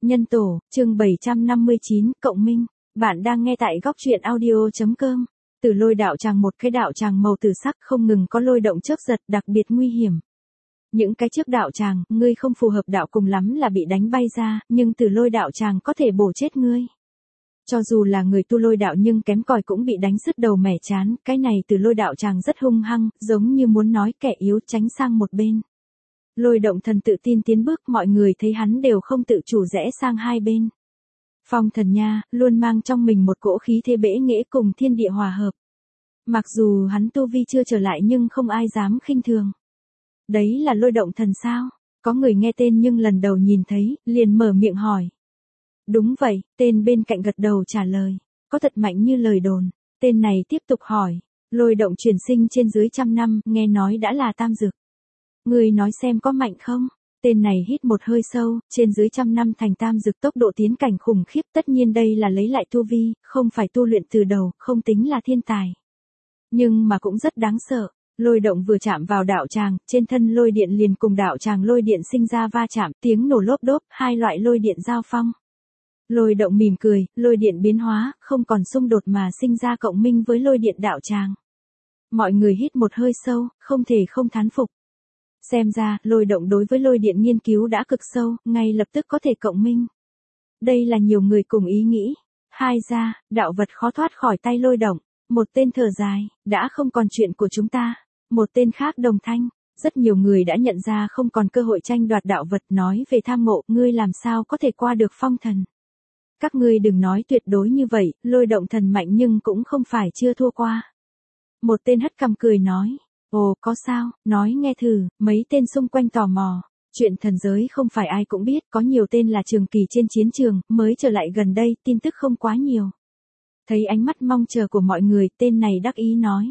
Nhân tổ, chương 759, Cộng Minh. Bạn đang nghe tại góc truyện audio.com. Từ lôi đạo tràng, một cái đạo tràng màu tử sắc không ngừng có lôi động chớp giật đặc biệt nguy hiểm. Những cái trước đạo tràng, ngươi không phù hợp đạo cùng lắm là bị đánh bay ra, nhưng từ lôi đạo tràng có thể bổ chết ngươi. Cho dù là người tu lôi đạo nhưng kém cỏi cũng bị đánh sứt đầu mẻ chán, cái này từ lôi đạo tràng rất hung hăng, giống như muốn nói kẻ yếu tránh sang một bên. Lôi động thần tự tin tiến bước, mọi người thấy hắn đều không tự chủ rẽ sang hai bên. Phong thần nha, luôn mang trong mình một cỗ khí thế bẽ nghễ cùng thiên địa hòa hợp. Mặc dù hắn tu vi chưa trở lại nhưng không ai dám khinh thường. Đấy là lôi động thần sao? Có người nghe tên nhưng lần đầu nhìn thấy, liền mở miệng hỏi. Đúng vậy, tên bên cạnh gật đầu trả lời. Có thật mạnh như lời đồn. Tên này tiếp tục hỏi. Lôi động truyền sinh trên dưới 100 năm, nghe nói đã là tam dược. Người nói xem có mạnh không? Tên này hít một hơi sâu, trên dưới 100 năm thành tam dược, tốc độ tiến cảnh khủng khiếp, tất nhiên đây là lấy lại tu vi, không phải tu luyện từ đầu, không tính là thiên tài. Nhưng mà cũng rất đáng sợ. Lôi động vừa chạm vào đạo tràng, trên thân lôi điện liền cùng đạo tràng lôi điện sinh ra va chạm, tiếng nổ lốp đốp, hai loại lôi điện giao phong. Lôi động mỉm cười, lôi điện biến hóa, không còn xung đột mà sinh ra cộng minh với lôi điện đạo tràng. Mọi người hít một hơi sâu, không thể không thán phục. Xem ra, lôi động đối với lôi điện nghiên cứu đã cực sâu, ngay lập tức có thể cộng minh. Đây là nhiều người cùng ý nghĩ. Hai ra, đạo vật khó thoát khỏi tay lôi động. Một tên thở dài, đã không còn chuyện của chúng ta. Một tên khác đồng thanh. Rất nhiều người đã nhận ra không còn cơ hội tranh đoạt đạo vật, nói về tham ngộ, ngươi làm sao có thể qua được phong thần. Các ngươi đừng nói tuyệt đối như vậy, lôi động thần mạnh nhưng cũng không phải chưa thua qua. Một tên hất cằm cười nói. Ồ, có sao, nói nghe thử, mấy tên xung quanh tò mò. Chuyện thần giới không phải ai cũng biết, có nhiều tên là trường kỳ trên chiến trường, mới trở lại gần đây, tin tức không quá nhiều. Thấy ánh mắt mong chờ của mọi người, tên này đắc ý nói.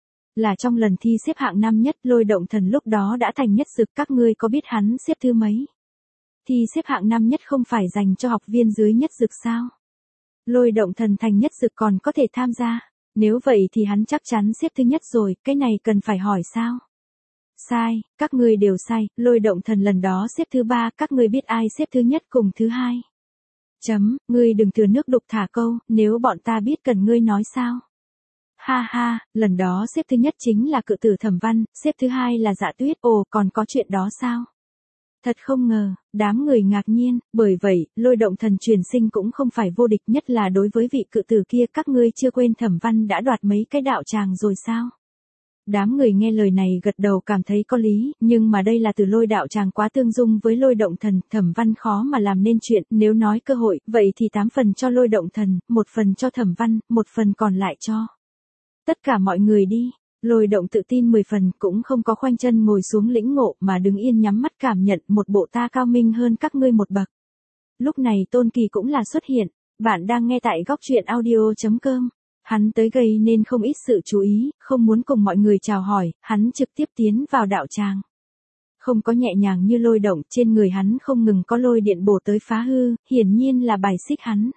Là trong lần thi xếp hạng năm nhất, lôi động thần lúc đó đã thành nhất dực, các ngươi có biết hắn xếp thứ mấy? Thi xếp hạng năm nhất không phải dành cho học viên dưới nhất dực sao? Lôi động thần thành nhất dực còn có thể tham gia. Nếu vậy thì hắn chắc chắn xếp thứ nhất rồi, cái này cần phải hỏi sao? Sai, các ngươi đều sai, lôi động thần lần đó xếp thứ ba, các ngươi biết ai xếp thứ nhất cùng thứ hai? Ngươi đừng thừa nước đục thả câu, nếu bọn ta biết cần ngươi nói sao? Ha ha, lần đó xếp thứ nhất chính là cự tử Thẩm Văn, xếp thứ hai là Dạ Tuyết, ồ còn có chuyện đó sao? Thật không ngờ, đám người ngạc nhiên, bởi vậy, lôi động thần truyền sinh cũng không phải vô địch, nhất là đối với vị cự tử kia, các ngươi chưa quên Thẩm Văn đã đoạt mấy cái đạo tràng rồi sao? Đám người nghe lời này gật đầu cảm thấy có lý, nhưng mà đây là từ lôi đạo tràng quá tương dung với lôi động thần, Thẩm Văn khó mà làm nên chuyện, nếu nói cơ hội, vậy thì 8 phần cho lôi động thần, 1 phần cho Thẩm Văn, 1 phần còn lại cho tất cả mọi người đi. Lôi động tự tin 10 phần, cũng không có khoanh chân ngồi xuống lĩnh ngộ mà đứng yên nhắm mắt cảm nhận, một bộ ta cao minh hơn các ngươi một bậc. Lúc này Tôn Kỳ cũng là xuất hiện, bạn đang nghe tại góc truyện audio.com. Hắn tới gây nên không ít sự chú ý, không muốn cùng mọi người chào hỏi, hắn trực tiếp tiến vào đạo tràng. Không có nhẹ nhàng như lôi động, trên người hắn không ngừng có lôi điện bổ tới phá hư, hiển nhiên là bài xích hắn.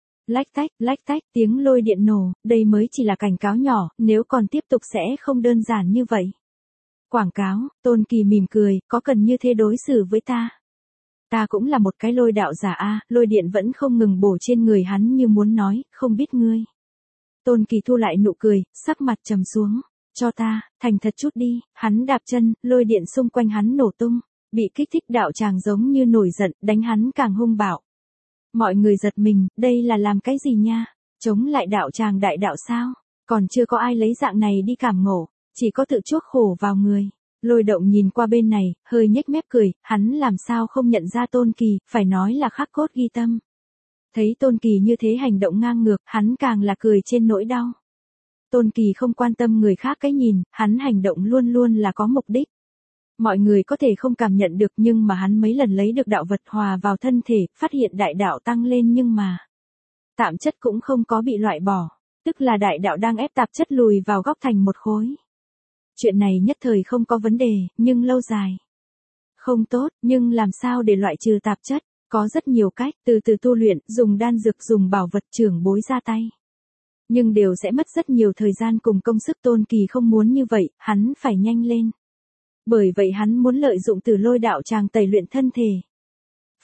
Lách tách, tiếng lôi điện nổ, đây mới chỉ là cảnh cáo nhỏ, nếu còn tiếp tục sẽ không đơn giản như vậy. Quảng cáo, Tôn Kỳ mỉm cười, có cần như thế đối xử với ta? Ta cũng là một cái lôi đạo giả a, lôi điện vẫn không ngừng bổ trên người hắn như muốn nói, không biết ngươi. Tôn Kỳ thu lại nụ cười, sắc mặt trầm xuống. Cho ta, thành thật chút đi, hắn đạp chân, lôi điện xung quanh hắn nổ tung. Bị kích thích đạo tràng giống như nổi giận, đánh hắn càng hung bạo. Mọi người giật mình, đây là làm cái gì nha? Chống lại đạo tràng đại đạo sao? Còn chưa có ai lấy dạng này đi cảm ngộ, chỉ có tự chuốc khổ vào người. Lôi động nhìn qua bên này, hơi nhếch mép cười, hắn làm sao không nhận ra Tôn Kỳ, phải nói là khắc cốt ghi tâm. Thấy Tôn Kỳ như thế hành động ngang ngược, hắn càng là cười trên nỗi đau. Tôn Kỳ không quan tâm người khác cái nhìn, hắn hành động luôn luôn là có mục đích. Mọi người có thể không cảm nhận được nhưng mà hắn mấy lần lấy được đạo vật hòa vào thân thể, phát hiện đại đạo tăng lên nhưng mà tạm chất cũng không có bị loại bỏ, tức là đại đạo đang ép tạp chất lùi vào góc thành một khối. Chuyện này nhất thời không có vấn đề, nhưng lâu dài không tốt, nhưng làm sao để loại trừ tạp chất? Có rất nhiều cách, từ từ tu luyện, dùng đan dược, dùng bảo vật trưởng bối ra tay. Nhưng đều sẽ mất rất nhiều thời gian cùng công sức. Tôn Kỳ không muốn như vậy, hắn phải nhanh lên. Bởi vậy hắn muốn lợi dụng từ lôi đạo tràng tẩy luyện thân thể.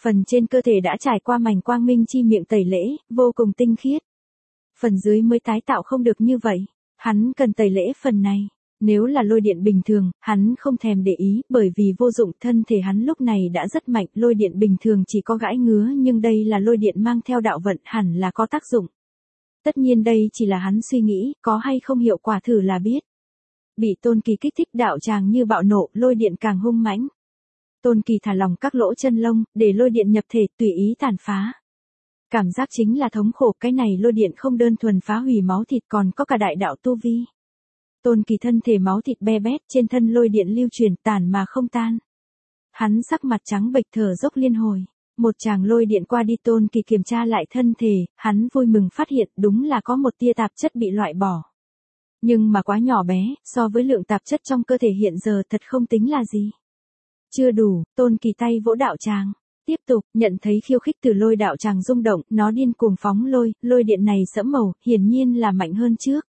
Phần trên cơ thể đã trải qua mảnh quang minh chi miệng tẩy lễ, vô cùng tinh khiết. Phần dưới mới tái tạo không được như vậy. Hắn cần tẩy lễ phần này. Nếu là lôi điện bình thường, hắn không thèm để ý, bởi vì vô dụng, thân thể hắn lúc này đã rất mạnh, lôi điện bình thường chỉ có gãi ngứa, nhưng đây là lôi điện mang theo đạo vận, hẳn là có tác dụng. Tất nhiên đây chỉ là hắn suy nghĩ, có hay không hiệu quả thử là biết. Bị Tôn Kỳ kích thích, đạo tràng như bạo nộ, lôi điện càng hung mãnh. Tôn Kỳ thả lỏng các lỗ chân lông, để lôi điện nhập thể, tùy ý tàn phá. Cảm giác chính là thống khổ, cái này lôi điện không đơn thuần phá hủy máu thịt còn có cả đại đạo tu vi. Tôn Kỳ thân thể máu thịt be bét, trên thân lôi điện lưu truyền tàn mà không tan. Hắn sắc mặt trắng bệch thở dốc liên hồi. Một tràng lôi điện qua đi, Tôn Kỳ kiểm tra lại thân thể, hắn vui mừng phát hiện đúng là có một tia tạp chất bị loại bỏ. Nhưng mà quá nhỏ bé, so với lượng tạp chất trong cơ thể hiện giờ thật không tính là gì. Chưa đủ, Tôn Kỳ tay vỗ đạo tràng. Tiếp tục, nhận thấy khiêu khích từ lôi đạo tràng rung động, nó điên cuồng phóng lôi điện này sẫm màu, hiển nhiên là mạnh hơn trước.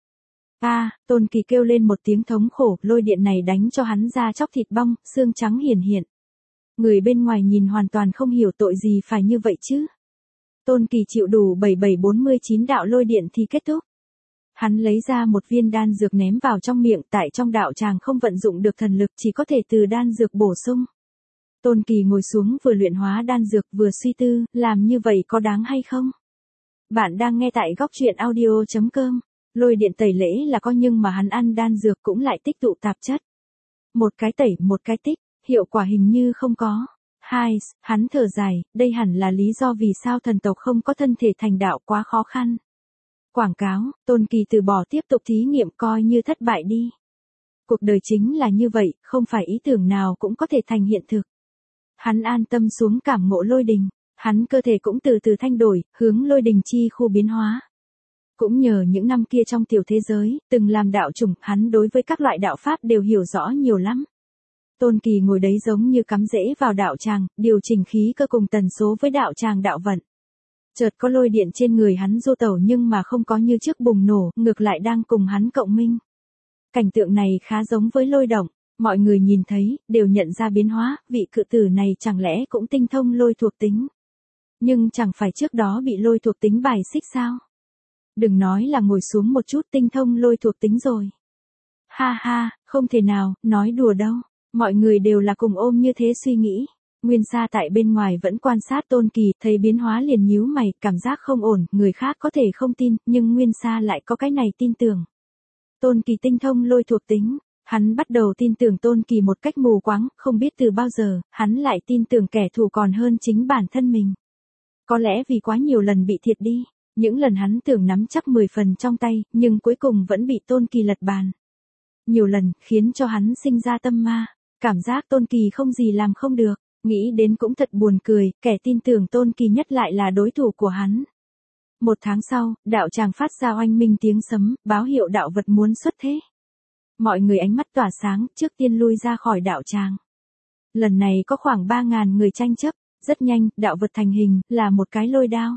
Tôn Kỳ kêu lên một tiếng thống khổ, lôi điện này đánh cho hắn da chóc thịt bong, xương trắng hiển hiện. Người bên ngoài nhìn hoàn toàn không hiểu tội gì phải như vậy chứ. Tôn Kỳ chịu đủ 7749 đạo lôi điện thì kết thúc. Hắn lấy ra một viên đan dược ném vào trong miệng, tại trong đạo tràng không vận dụng được thần lực, chỉ có thể từ đan dược bổ sung. Tôn Kỳ ngồi xuống vừa luyện hóa đan dược vừa suy tư, làm như vậy có đáng hay không? Bạn đang nghe tại góc truyện audio.com. Lôi điện tẩy lễ là có, nhưng mà hắn ăn đan dược cũng lại tích tụ tạp chất. Một cái tẩy, một cái tích, hiệu quả hình như không có. Hắn thở dài, đây hẳn là lý do vì sao thần tộc không có thân thể thành đạo, quá khó khăn. Quảng cáo, Tôn Kỳ từ bỏ tiếp tục thí nghiệm, coi như thất bại đi. Cuộc đời chính là như vậy, không phải ý tưởng nào cũng có thể thành hiện thực. Hắn an tâm xuống cảm ngộ lôi đình, hắn cơ thể cũng từ từ thay đổi, hướng lôi đình chi khu biến hóa. Cũng nhờ những năm kia trong tiểu thế giới, từng làm đạo chủng, hắn đối với các loại đạo pháp đều hiểu rõ nhiều lắm. Tôn Kỳ ngồi đấy giống như cắm rễ vào đạo tràng, điều chỉnh khí cơ cùng tần số với đạo tràng đạo vận. Chợt có lôi điện trên người hắn du tẩu, nhưng mà không có như trước bùng nổ, ngược lại đang cùng hắn cộng minh. Cảnh tượng này khá giống với lôi động, mọi người nhìn thấy, đều nhận ra biến hóa, vị cự tử này chẳng lẽ cũng tinh thông lôi thuộc tính. Nhưng chẳng phải trước đó bị lôi thuộc tính bài xích sao? Đừng nói là ngồi xuống một chút tinh thông lôi thuộc tính rồi. Không thể nào, nói đùa đâu. Mọi người đều là cùng ôm như thế suy nghĩ. Nguyên Sa tại bên ngoài vẫn quan sát Tôn Kỳ, thấy biến hóa liền nhíu mày, cảm giác không ổn, người khác có thể không tin, nhưng Nguyên Sa lại có cái này tin tưởng. Tôn Kỳ tinh thông lôi thuộc tính, hắn bắt đầu tin tưởng Tôn Kỳ một cách mù quáng, không biết từ bao giờ, hắn lại tin tưởng kẻ thù còn hơn chính bản thân mình. Có lẽ vì quá nhiều lần bị thiệt đi, những lần hắn tưởng nắm chắc 10 phần trong tay, nhưng cuối cùng vẫn bị Tôn Kỳ lật bàn. Nhiều lần, khiến cho hắn sinh ra tâm ma, cảm giác Tôn Kỳ không gì làm không được, nghĩ đến cũng thật buồn cười, kẻ tin tưởng Tôn Kỳ nhất lại là đối thủ của hắn. Một tháng sau, đạo tràng phát ra oanh minh tiếng sấm, báo hiệu đạo vật muốn xuất thế. Mọi người ánh mắt tỏa sáng, trước tiên lui ra khỏi đạo tràng. Lần này có khoảng 3.000 người tranh chấp, rất nhanh, đạo vật thành hình, là một cái lôi đao.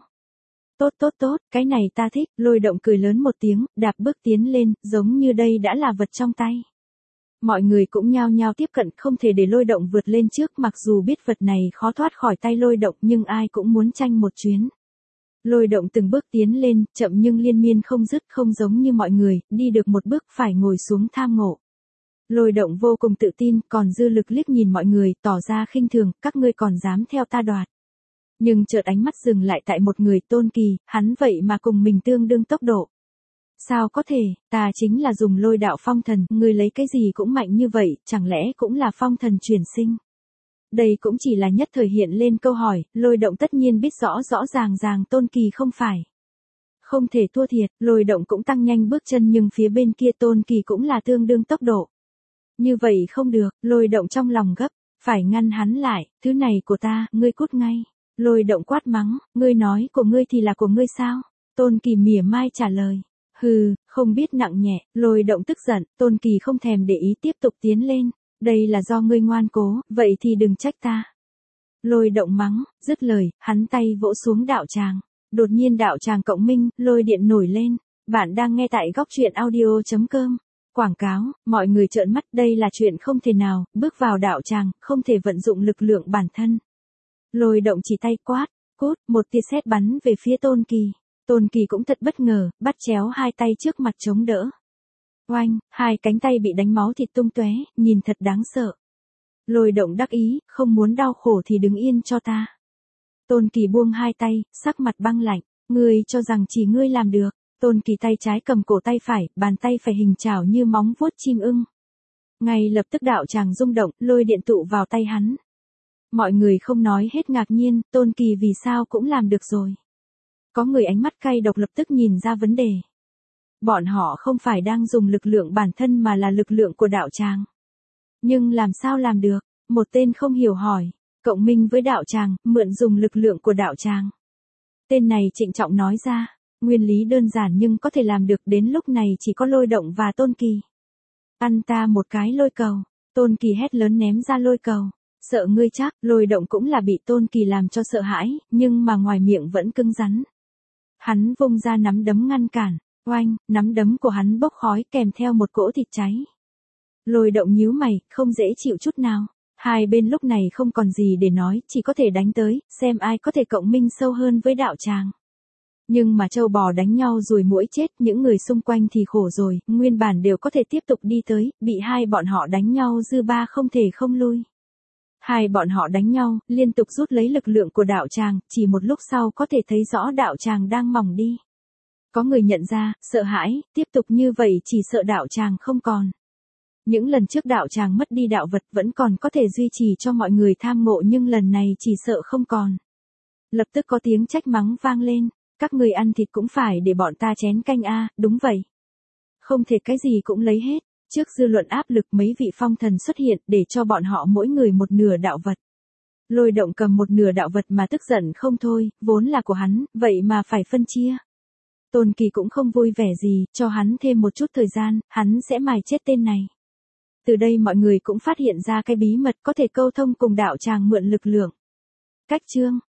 Tốt, cái này ta thích, lôi động cười lớn một tiếng, đạp bước tiến lên, giống như đây đã là vật trong tay. Mọi người cũng nhao nhao tiếp cận, không thể để lôi động vượt lên trước, mặc dù biết vật này khó thoát khỏi tay lôi động, nhưng ai cũng muốn tranh một chuyến. Lôi động từng bước tiến lên, chậm nhưng liên miên không dứt, không giống như mọi người, đi được một bước phải ngồi xuống tham ngộ. Lôi động vô cùng tự tin, còn dư lực liếc nhìn mọi người, tỏ ra khinh thường, các ngươi còn dám theo ta đoạt. Nhưng chợt ánh mắt dừng lại tại một người, Tôn Kỳ, hắn vậy mà cùng mình tương đương tốc độ. Sao có thể, ta chính là dùng lôi đạo phong thần, ngươi lấy cái gì cũng mạnh như vậy, chẳng lẽ cũng là phong thần chuyển sinh. Đây cũng chỉ là nhất thời hiện lên câu hỏi, lôi động tất nhiên biết rõ ràng Tôn Kỳ không phải. Không thể thua thiệt, lôi động cũng tăng nhanh bước chân, nhưng phía bên kia Tôn Kỳ cũng là tương đương tốc độ. Như vậy không được, lôi động trong lòng gấp, phải ngăn hắn lại, thứ này của ta, ngươi cút ngay. Lôi động quát mắng, ngươi nói của ngươi thì là của ngươi sao? Tôn Kỳ mỉa mai trả lời. Không biết nặng nhẹ, lôi động tức giận, Tôn Kỳ không thèm để ý tiếp tục tiến lên. Đây là do ngươi ngoan cố, vậy thì đừng trách ta. Lôi động mắng, dứt lời, hắn tay vỗ xuống đạo tràng. Đột nhiên đạo tràng cộng minh, lôi điện nổi lên. Bạn đang nghe tại góc truyện audio.com. Quảng cáo, mọi người trợn mắt, đây là chuyện không thể nào, bước vào đạo tràng, không thể vận dụng lực lượng bản thân. Lôi động chỉ tay quát, cút, một tia sét bắn về phía Tôn Kỳ. Tôn Kỳ cũng thật bất ngờ, bắt chéo hai tay trước mặt chống đỡ. Oanh, hai cánh tay bị đánh máu thịt tung tóe, nhìn thật đáng sợ. Lôi động đắc ý, không muốn đau khổ thì đứng yên cho ta. Tôn Kỳ buông hai tay, sắc mặt băng lạnh, ngươi cho rằng chỉ ngươi làm được. Tôn Kỳ tay trái cầm cổ tay phải, bàn tay phải hình chảo như móng vuốt chim ưng. Ngay lập tức đạo tràng rung động, lôi điện tụ vào tay hắn. Mọi người không nói hết ngạc nhiên, Tôn Kỳ vì sao cũng làm được rồi. Có người ánh mắt cay độc lập tức nhìn ra vấn đề. Bọn họ không phải đang dùng lực lượng bản thân mà là lực lượng của đạo tràng. Nhưng làm sao làm được? Một tên không hiểu hỏi. Cộng minh với đạo tràng, mượn dùng lực lượng của đạo tràng. Tên này trịnh trọng nói ra. Nguyên lý đơn giản nhưng có thể làm được, đến lúc này chỉ có lôi động và Tôn Kỳ. Ăn ta một cái lôi cầu. Tôn Kỳ hét lớn ném ra lôi cầu. Sợ ngươi chắc, lôi động cũng là bị Tôn Kỳ làm cho sợ hãi, nhưng mà ngoài miệng vẫn cứng rắn. Hắn vung ra nắm đấm ngăn cản. Oanh, nắm đấm của hắn bốc khói kèm theo một cỗ thịt cháy. Lôi động nhíu mày, không dễ chịu chút nào. Hai bên lúc này không còn gì để nói, chỉ có thể đánh tới, xem ai có thể cộng minh sâu hơn với đạo tràng. Nhưng mà trâu bò đánh nhau rồi muỗi chết, những người xung quanh thì khổ rồi, nguyên bản đều có thể tiếp tục đi tới, bị hai bọn họ đánh nhau dư ba không thể không lui. Hai bọn họ đánh nhau, liên tục rút lấy lực lượng của đạo tràng, chỉ một lúc sau có thể thấy rõ đạo tràng đang mỏng đi. Có người nhận ra, sợ hãi, tiếp tục như vậy chỉ sợ đạo tràng không còn. Những lần trước đạo tràng mất đi đạo vật vẫn còn có thể duy trì cho mọi người tham ngộ, nhưng lần này chỉ sợ không còn. Lập tức có tiếng trách mắng vang lên, các người ăn thịt cũng phải để bọn ta chén canh a, đúng vậy. Không thể cái gì cũng lấy hết, trước dư luận áp lực mấy vị phong thần xuất hiện để cho bọn họ mỗi người một nửa đạo vật. Lôi động cầm một nửa đạo vật mà tức giận không thôi, vốn là của hắn, vậy mà phải phân chia. Tôn Kỳ cũng không vui vẻ gì, cho hắn thêm một chút thời gian, hắn sẽ mài chết tên này. Từ đây mọi người cũng phát hiện ra cái bí mật có thể câu thông cùng đạo tràng mượn lực lượng. Cách chương